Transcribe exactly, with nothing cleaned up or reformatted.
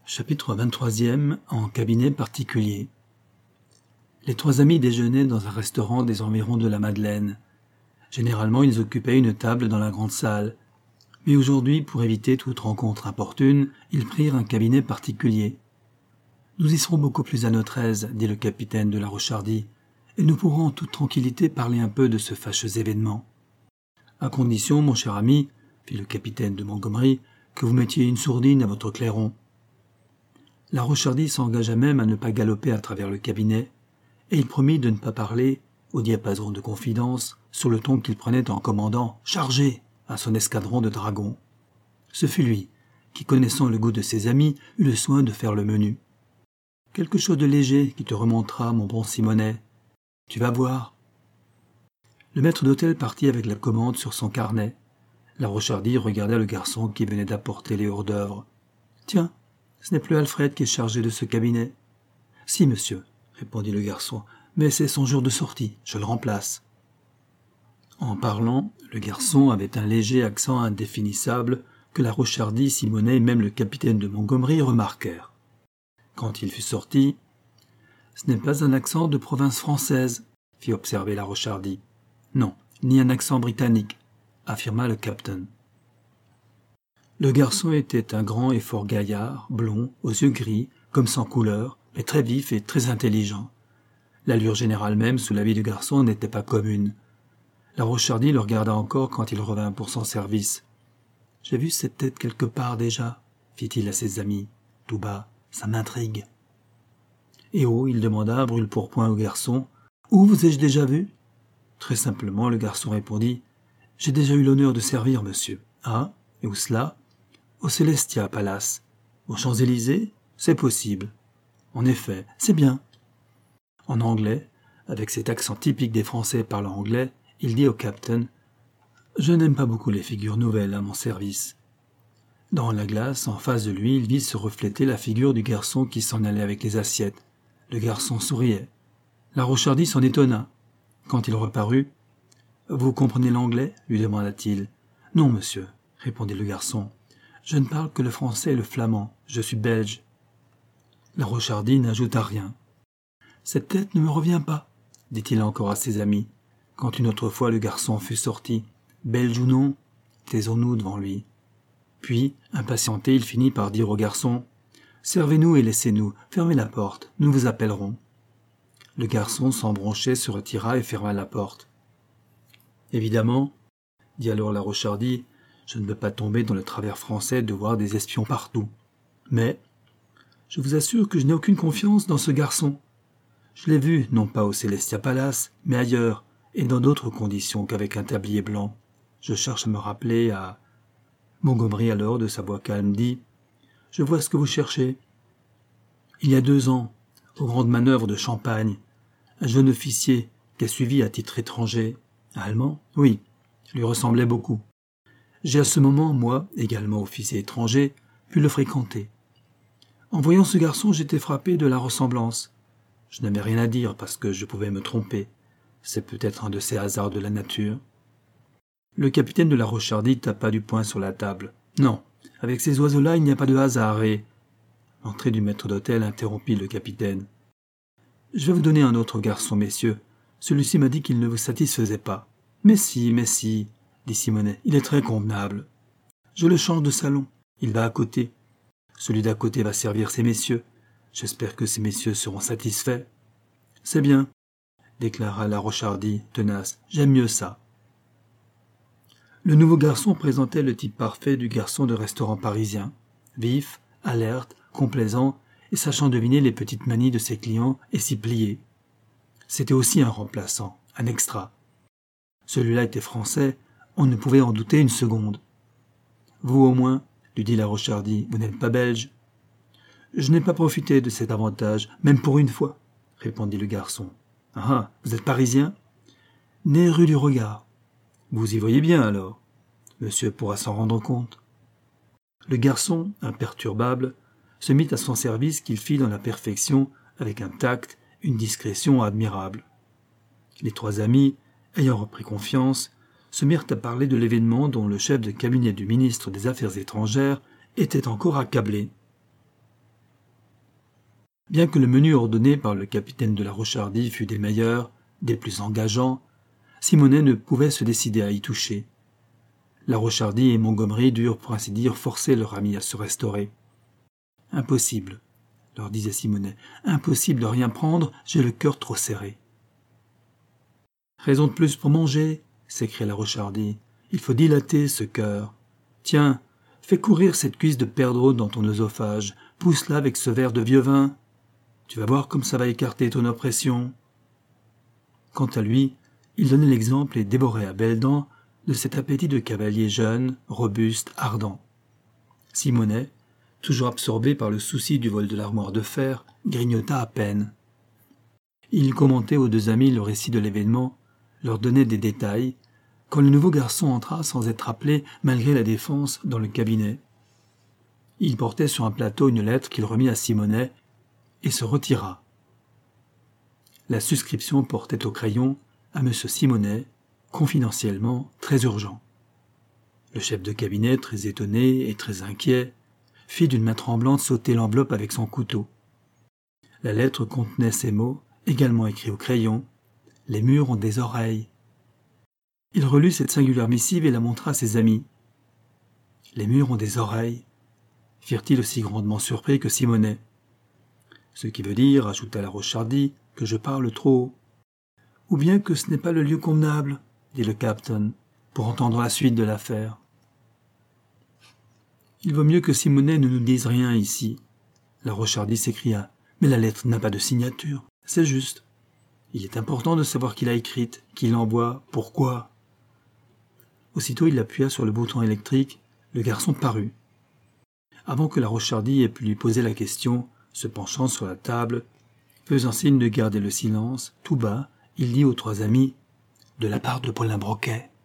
Chapitre vingt-troisième. En cabinet particulier. Les trois amis déjeunaient dans un restaurant des environs de la Madeleine. Généralement, ils occupaient une table dans la grande salle. Mais aujourd'hui, pour éviter toute rencontre importune, ils prirent un cabinet particulier. « Nous y serons beaucoup plus à notre aise, » dit le capitaine de la Rochardie, « et nous pourrons en toute tranquillité parler un peu de ce fâcheux événement. »« À condition, mon cher ami, » fit le capitaine de Montgomery, « que vous mettiez une sourdine à votre clairon. » La Rochardie s'engagea même à ne pas galoper à travers le cabinet, et il promit de ne pas parler, au diapason de confidence, sur le ton qu'il prenait en commandant « Chargez !» à son escadron de dragons. Ce fut lui, qui, connaissant le goût de ses amis, eut le soin de faire le menu. « Quelque chose de léger qui te remontera, mon bon Simonet. Tu vas voir. » Le maître d'hôtel partit avec la commande sur son carnet. La Rochardie regarda le garçon qui venait d'apporter les hors-d'œuvre. « Tiens, ce n'est plus Alfred qui est chargé de ce cabinet. »« Si, monsieur, » répondit le garçon, « mais c'est son jour de sortie, je le remplace. » En parlant, le garçon avait un léger accent indéfinissable que la Rochardie, Simonet et même le capitaine de Montgomery remarquèrent. Quand il fut sorti, « Ce n'est pas un accent de province française, » fit observer la Rochardie. « Non, ni un accent britannique, » affirma le capitaine. Le garçon était un grand et fort gaillard, blond, aux yeux gris, comme sans couleur, mais très vif et très intelligent. L'allure générale même, sous la vie du garçon, n'était pas commune. La Rochardie le regarda encore quand il revint pour son service. « J'ai vu cette tête quelque part déjà, » fit-il à ses amis, tout bas, « ça m'intrigue. » Et oh, il demanda à brûle-pourpoint au garçon, « Où vous ai-je déjà vu ?» Très simplement, le garçon répondit, « J'ai déjà eu l'honneur de servir, monsieur. »« Ah, et où cela ?»« Au Celestia Palace. »« Aux Champs-Élysées ? C'est possible. »« En effet, c'est bien. » En anglais, avec cet accent typique des Français parlant anglais, il dit au capitaine « Je n'aime pas beaucoup les figures nouvelles à mon service. » Dans la glace, en face de lui, il vit se refléter la figure du garçon qui s'en allait avec les assiettes. Le garçon souriait. La Rochardie s'en étonna. Quand il reparut, « Vous comprenez l'anglais ?» lui demanda-t-il. « Non, monsieur, » répondit le garçon. « Je ne parle que le français et le flamand. Je suis belge. » La Rochardie n'ajouta rien. « Cette tête ne me revient pas, » dit-il encore à ses amis, quand une autre fois le garçon fut sorti. « Belge ou non, taisons-nous devant lui. » Puis, impatienté, il finit par dire au garçon « Servez-nous et laissez-nous, fermez la porte, nous vous appellerons. » Le garçon, sans broncher, se retira et ferma la porte. « Évidemment, » dit alors la Rochardie, « je ne veux pas tomber dans le travers français de voir des espions partout. Mais je vous assure que je n'ai aucune confiance dans ce garçon. Je l'ai vu, non pas au Celestia Palace, mais ailleurs, et dans d'autres conditions qu'avec un tablier blanc. Je cherche à me rappeler à... » Montgomery alors, de sa voix calme, dit « Je vois ce que vous cherchez. Il y a deux ans, aux grandes manœuvres de Champagne, un jeune officier qui a suivi à titre étranger, un Allemand, oui, lui ressemblait beaucoup. J'ai à ce moment, moi, également officier étranger, pu le fréquenter. En voyant ce garçon, j'étais frappé de la ressemblance. Je n'avais rien à dire parce que je pouvais me tromper. C'est peut-être un de ces hasards de la nature. » Le capitaine de la Rochardie tapa du poing sur la table. « Non, avec ces oiseaux-là, il n'y a pas de hasard et... » L'entrée du maître d'hôtel interrompit le capitaine. « Je vais vous donner un autre garçon, messieurs. Celui-ci m'a dit qu'il ne vous satisfaisait pas. »« Mais si, mais si, » dit Simonet, « il est très convenable. Je le change de salon. Il va à côté. Celui d'à côté va servir ces messieurs. J'espère que ces messieurs seront satisfaits. »« C'est bien, » déclara la Rochardie, tenace. « J'aime mieux ça. » Le nouveau garçon présentait le type parfait du garçon de restaurant parisien, vif, alerte, complaisant et sachant deviner les petites manies de ses clients et s'y plier. C'était aussi un remplaçant, un extra. Celui-là était français, on ne pouvait en douter une seconde. « Vous au moins, » lui dit la Rochardie, « vous n'êtes pas belge. »« Je n'ai pas profité de cet avantage, même pour une fois, » répondit le garçon. « Ah, vous êtes parisien ?»« Né rue du Regard. » Vous y voyez bien, alors. Monsieur pourra s'en rendre compte. Le garçon, imperturbable, se mit à son service qu'il fit dans la perfection, avec un tact, une discrétion admirable. Les trois amis, ayant repris confiance, se mirent à parler de l'événement dont le chef de cabinet du ministre des Affaires étrangères était encore accablé. Bien que le menu ordonné par le capitaine de la Rochardie fût des meilleurs, des plus engageants, Simonet ne pouvait se décider à y toucher. La Rochardie et Montgomery durent pour ainsi dire forcer leur ami à se restaurer. « Impossible, leur disait Simonet, impossible de rien prendre, j'ai le cœur trop serré. »« Raison de plus pour manger, s'écria la Rochardie, il faut dilater ce cœur. Tiens, fais courir cette cuisse de perdreau dans ton œsophage, pousse-la avec ce verre de vieux vin. Tu vas voir comme ça va écarter ton oppression. » Quant à lui, il donnait l'exemple et dévorait à belles dents de cet appétit de cavalier jeune, robuste, ardent. Simonet, toujours absorbé par le souci du vol de l'armoire de fer, grignota à peine. Il commentait aux deux amis le récit de l'événement, leur donnait des détails, quand le nouveau garçon entra sans être appelé, malgré la défense, dans le cabinet. Il portait sur un plateau une lettre qu'il remit à Simonet et se retira. La suscription portait au crayon à M. Simonet, confidentiellement, très urgent. Le chef de cabinet, très étonné et très inquiet, fit d'une main tremblante sauter l'enveloppe avec son couteau. La lettre contenait ces mots, également écrits au crayon. « Les murs ont des oreilles. » Il relut cette singulière missive et la montra à ses amis. « Les murs ont des oreilles » firent-ils aussi grandement surpris que Simonet. « Ce qui veut dire, ajouta la Rochardie, que je parle trop. Ou bien que ce n'est pas le lieu convenable, dit le capitaine, pour entendre la suite de l'affaire. Il vaut mieux que Simonet ne nous dise rien ici. La Rochardie s'écria. Mais la lettre n'a pas de signature. C'est juste. Il est important de savoir qui l'a écrite, qui l'envoie, pourquoi. Aussitôt il appuya sur le bouton électrique, le garçon parut. Avant que la Rochardie ait pu lui poser la question, se penchant sur la table, faisant signe de garder le silence, tout bas, il dit aux trois amis, de la part de Paulin Broquet.